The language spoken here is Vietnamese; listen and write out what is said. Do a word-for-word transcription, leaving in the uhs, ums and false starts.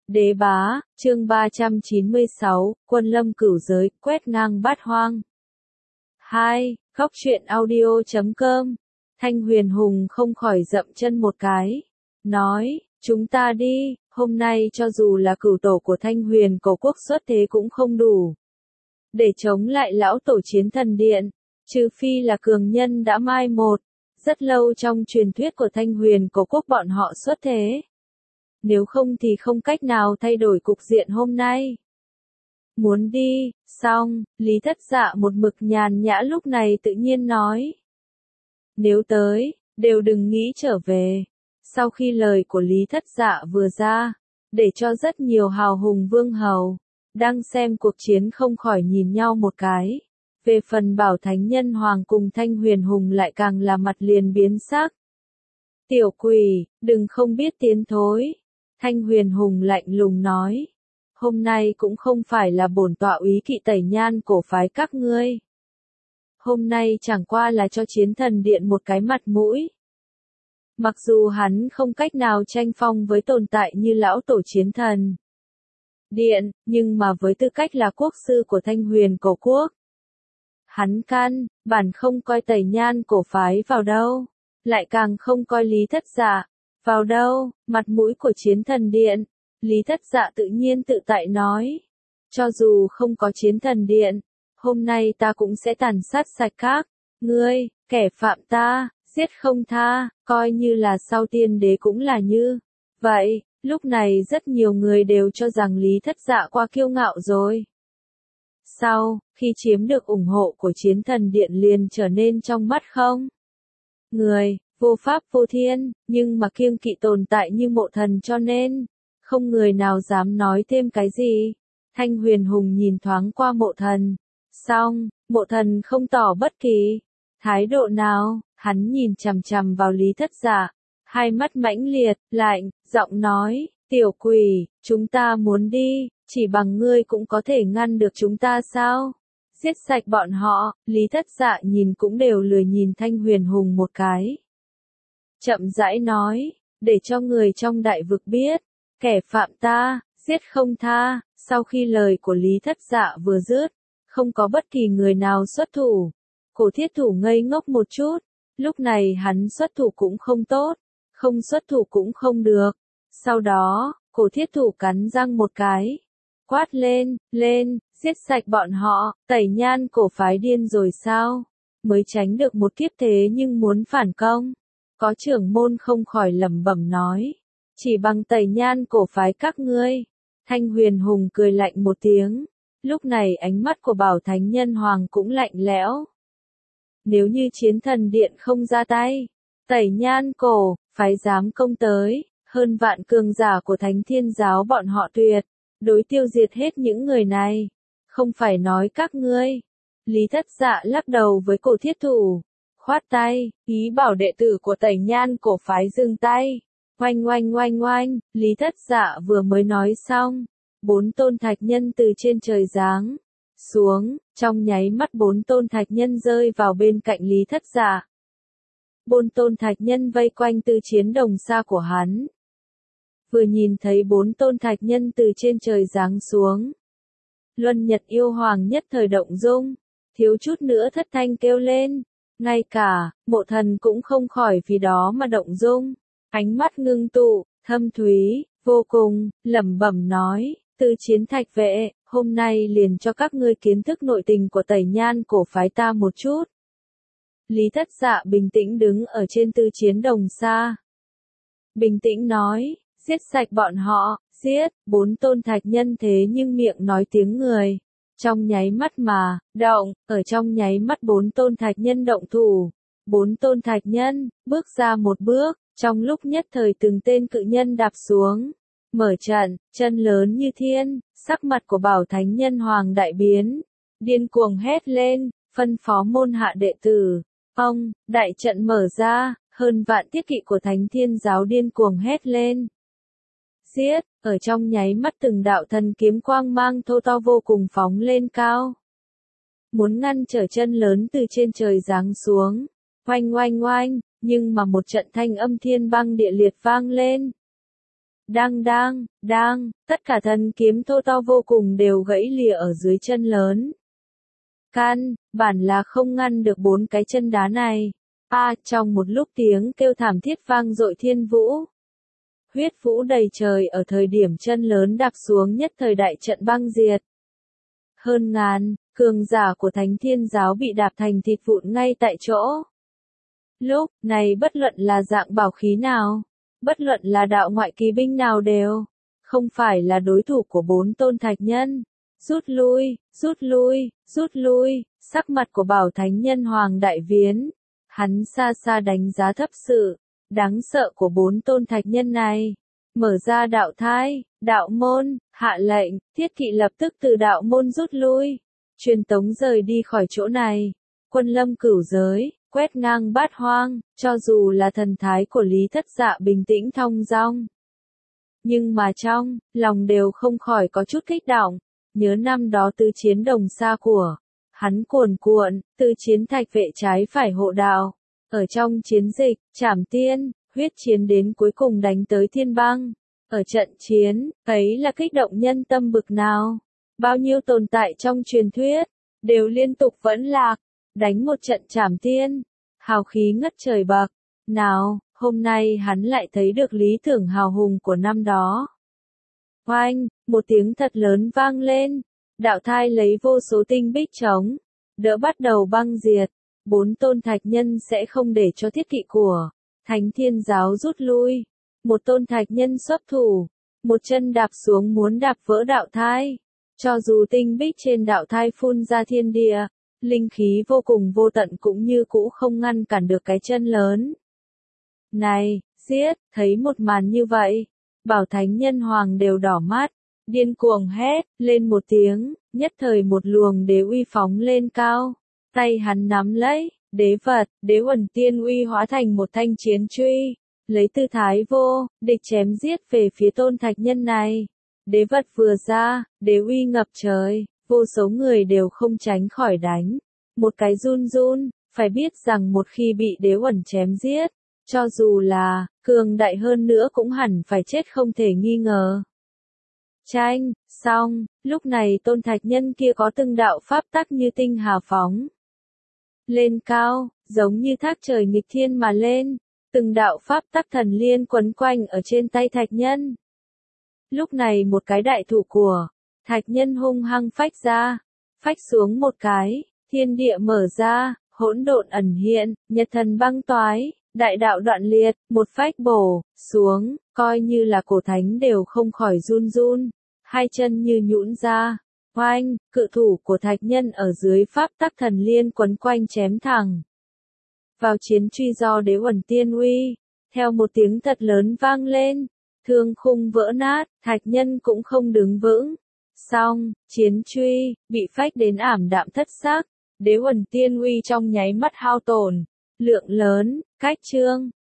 Đế bá, chương ba trăm chín mươi sáu, Quân lâm cửu giới, quét ngang bát hoang. hai. Góc truyện audio chấm com. Thanh Huyền Hùng không khỏi dậm chân một cái. Nói, chúng ta đi, hôm nay cho dù là cửu tổ của Thanh Huyền Cổ Quốc xuất thế cũng không đủ. Để chống lại lão tổ chiến thần điện, trừ phi là cường nhân đã mai một. Rất lâu trong truyền thuyết của Thanh Huyền Cổ Quốc bọn họ xuất thế. Nếu không thì không cách nào thay đổi cục diện hôm nay. Muốn đi, xong, Lý Thất Dạ một mực nhàn nhã lúc này tự nhiên nói. Nếu tới, đều đừng nghĩ trở về. Sau khi lời của Lý Thất Dạ vừa ra, để cho rất nhiều hào hùng vương hầu, đang xem cuộc chiến không khỏi nhìn nhau một cái. Về phần Bảo Thánh Nhân Hoàng cùng Thanh Huyền Hùng lại càng là mặt liền biến sắc. Tiểu quỷ, đừng không biết tiến thối. Thanh Huyền Hùng lạnh lùng nói. Hôm nay cũng không phải là bổn tọa úy kỵ tẩy nhan cổ phái các ngươi. Hôm nay chẳng qua là cho chiến thần điện một cái mặt mũi. Mặc dù hắn không cách nào tranh phong với tồn tại như lão tổ chiến thần điện, nhưng mà với tư cách là quốc sư của Thanh Huyền Cổ Quốc, hắn căn bản không coi tẩy nhan cổ phái vào đâu, lại càng không coi Lý Thất Dạ vào đâu. Mặt mũi của chiến thần điện, Lý Thất Dạ tự nhiên tự tại nói. Cho dù không có chiến thần điện, hôm nay ta cũng sẽ tàn sát sạch các ngươi, kẻ phạm ta, giết không tha, coi như là sau tiên đế cũng là như vậy. Lúc này rất nhiều người đều cho rằng Lý Thất Dạ quá kiêu ngạo rồi. Sau, khi chiếm được ủng hộ của chiến thần điện liền trở nên trong mắt không người, vô pháp vô thiên, nhưng mà kiêng kỵ tồn tại như Mộ Thần cho nên, không người nào dám nói thêm cái gì. Thanh Huyền Hùng nhìn thoáng qua Mộ Thần, xong, Mộ Thần không tỏ bất kỳ thái độ nào, hắn nhìn chằm chằm vào Lý Thất Dạ, hai mắt mãnh liệt, lạnh, giọng nói, tiểu quỷ, chúng ta muốn đi, chỉ bằng ngươi cũng có thể ngăn được chúng ta sao? Giết sạch bọn họ. Lý Thất Dạ nhìn cũng đều lười nhìn Thanh Huyền Hùng một cái. Chậm rãi nói, để cho người trong đại vực biết, kẻ phạm ta, giết không tha. Sau khi lời của Lý Thất Dạ vừa dứt, không có bất kỳ người nào xuất thủ. Cổ Thiết Thủ ngây ngốc một chút, lúc này hắn xuất thủ cũng không tốt, không xuất thủ cũng không được. Sau đó, Cổ Thiết Thủ cắn răng một cái, quát lên, lên, giết sạch bọn họ. Tẩy nhan cổ phái điên rồi sao? Mới tránh được một kiếp thế nhưng muốn phản công. Có trưởng môn không khỏi lẩm bẩm nói. Chỉ bằng tẩy nhan cổ phái các ngươi. Thanh Huyền Hùng cười lạnh một tiếng. Lúc này ánh mắt của Bảo Thánh Nhân Hoàng cũng lạnh lẽo. Nếu như chiến thần điện không ra tay, tẩy nhan cổ phái dám công tới, hơn vạn cường giả của Thánh Thiên Giáo bọn họ tuyệt đối tiêu diệt hết những người này. Không phải nói các ngươi. Lý Thất Dạ lắc đầu với Cổ Thiết Thủ, khoát tay, ý bảo đệ tử của tẩy nhan cổ phái dừng tay. Oanh oanh oanh oanh, Lý Thất Dạ vừa mới nói xong, bốn tôn thạch nhân từ trên trời giáng xuống, trong nháy mắt bốn tôn thạch nhân rơi vào bên cạnh Lý Thất Dạ. Bốn tôn thạch nhân vây quanh Tư Chiến Đồng xa của hắn. Vừa nhìn thấy bốn tôn thạch nhân từ trên trời giáng xuống, Luân Nhật Yêu Hoàng nhất thời động dung, thiếu chút nữa thất thanh kêu lên. Ngay cả Mộ Thần cũng không khỏi vì đó mà động dung, ánh mắt ngưng tụ, thâm thúy vô cùng, lẩm bẩm nói, Tư Chiến Thạch vệ, hôm nay liền cho các ngươi kiến thức nội tình của tẩy nhan cổ phái ta một chút. Lý Thất Dạ bình tĩnh đứng ở trên Tư Chiến Đồng xa, bình tĩnh nói, giết sạch bọn họ, giết. Bốn tôn thạch nhân thế nhưng miệng nói tiếng người, trong nháy mắt mà động, ở trong nháy mắt bốn tôn thạch nhân động thủ. Bốn tôn thạch nhân bước ra một bước, trong lúc nhất thời từng tên cự nhân đạp xuống, mở trận, chân lớn như thiên. Sắc mặt của Bảo Thánh Nhân Hoàng đại biến, điên cuồng hét lên, phân phó môn hạ đệ tử. Ông, đại trận mở ra, hơn vạn tiết kỵ của Thánh Thiên Giáo điên cuồng hét lên. Giết, ở trong nháy mắt từng đạo thần kiếm quang mang thô to vô cùng phóng lên cao. Muốn ngăn trở chân lớn từ trên trời giáng xuống. Oanh oanh oanh, nhưng mà một trận thanh âm thiên băng địa liệt vang lên. Đang đang, đang, tất cả thân kiếm thô to vô cùng đều gãy lìa ở dưới chân lớn. Căn bản là không ngăn được bốn cái chân đá này. A, trong một lúc tiếng kêu thảm thiết vang dội thiên vũ. Huyết vũ đầy trời ở thời điểm chân lớn đạp xuống nhất thời đại trận băng diệt. Hơn ngàn, cường giả của Thánh Thiên Giáo bị đạp thành thịt vụn ngay tại chỗ. Lúc này bất luận là dạng bảo khí nào, bất luận là đạo ngoại kỳ binh nào đều, không phải là đối thủ của bốn tôn thạch nhân. Rút lui, rút lui, rút lui, sắc mặt của Bảo Thánh Nhân Hoàng đại biến. Hắn xa xa đánh giá thấp sự đáng sợ của bốn tôn thạch nhân này. Mở ra đạo thai, đạo môn, hạ lệnh, thiết kỵ lập tức từ đạo môn rút lui. Truyền tống rời đi khỏi chỗ này. Quân lâm cửu giới, quét ngang bát hoang, cho dù là thần thái của Lý Thất Dạ bình tĩnh thong dong. Nhưng mà trong lòng đều không khỏi có chút kích động. Nhớ năm đó tư chiến đồng xa của hắn cuồn cuộn, tư chiến thạch vệ trái phải hộ đạo. Ở trong chiến dịch, trảm tiên, huyết chiến đến cuối cùng đánh tới thiên băng. Ở trận chiến, ấy là kích động nhân tâm bực nào. Bao nhiêu tồn tại trong truyền thuyết, đều liên tục vẫn lạc, đánh một trận trảm tiên. Hào khí ngất trời bậc. Nào, hôm nay hắn lại thấy được lý tưởng hào hùng của năm đó. Oanh, một tiếng thật lớn vang lên. Đạo thai lấy vô số tinh bích chống, đỡ bắt đầu băng diệt. Bốn tôn thạch nhân sẽ không để cho thiết kỵ của Thánh Thiên Giáo rút lui. Một tôn thạch nhân xuất thủ, một chân đạp xuống muốn đạp vỡ đạo thai. Cho dù tinh bích trên đạo thai phun ra thiên địa, linh khí vô cùng vô tận cũng như cũ không ngăn cản được cái chân lớn. Này, giết, thấy một màn như vậy, Bảo Thánh Nhân Hoàng đều đỏ mắt, điên cuồng hét lên một tiếng, nhất thời một luồng đế uy phóng lên cao. Tay hắn nắm lấy, đế vật, đế uẩn tiên uy hóa thành một thanh chiến truy, lấy tư thái vô địch chém giết về phía tôn thạch nhân này. Đế vật vừa ra, đế uy ngập trời, vô số người đều không tránh khỏi đánh. Một cái run run, phải biết rằng một khi bị đế uẩn chém giết, cho dù là cường đại hơn nữa cũng hẳn phải chết không thể nghi ngờ. Tranh, xong, lúc này tôn thạch nhân kia có từng đạo pháp tắc như tinh hà phóng lên cao, giống như thác trời nghịch thiên mà lên, từng đạo pháp tắc thần liên quấn quanh ở trên tay thạch nhân. Lúc này một cái đại thủ của thạch nhân hung hăng phách ra, phách xuống một cái, thiên địa mở ra, hỗn độn ẩn hiện, nhật thần băng toái, đại đạo đoạn liệt, một phách bổ xuống, coi như là cổ thánh đều không khỏi run run, hai chân như nhũn ra. Oanh, cự thủ của thạch nhân ở dưới pháp tắc thần liên quấn quanh chém thẳng vào chiến truy do đế uẩn tiên uy. Theo một tiếng thật lớn vang lên, thương khung vỡ nát, thạch nhân cũng không đứng vững. Xong, chiến truy bị phách đến ảm đạm thất sắc, đế uẩn tiên uy trong nháy mắt hao tổn lượng lớn, cách trương.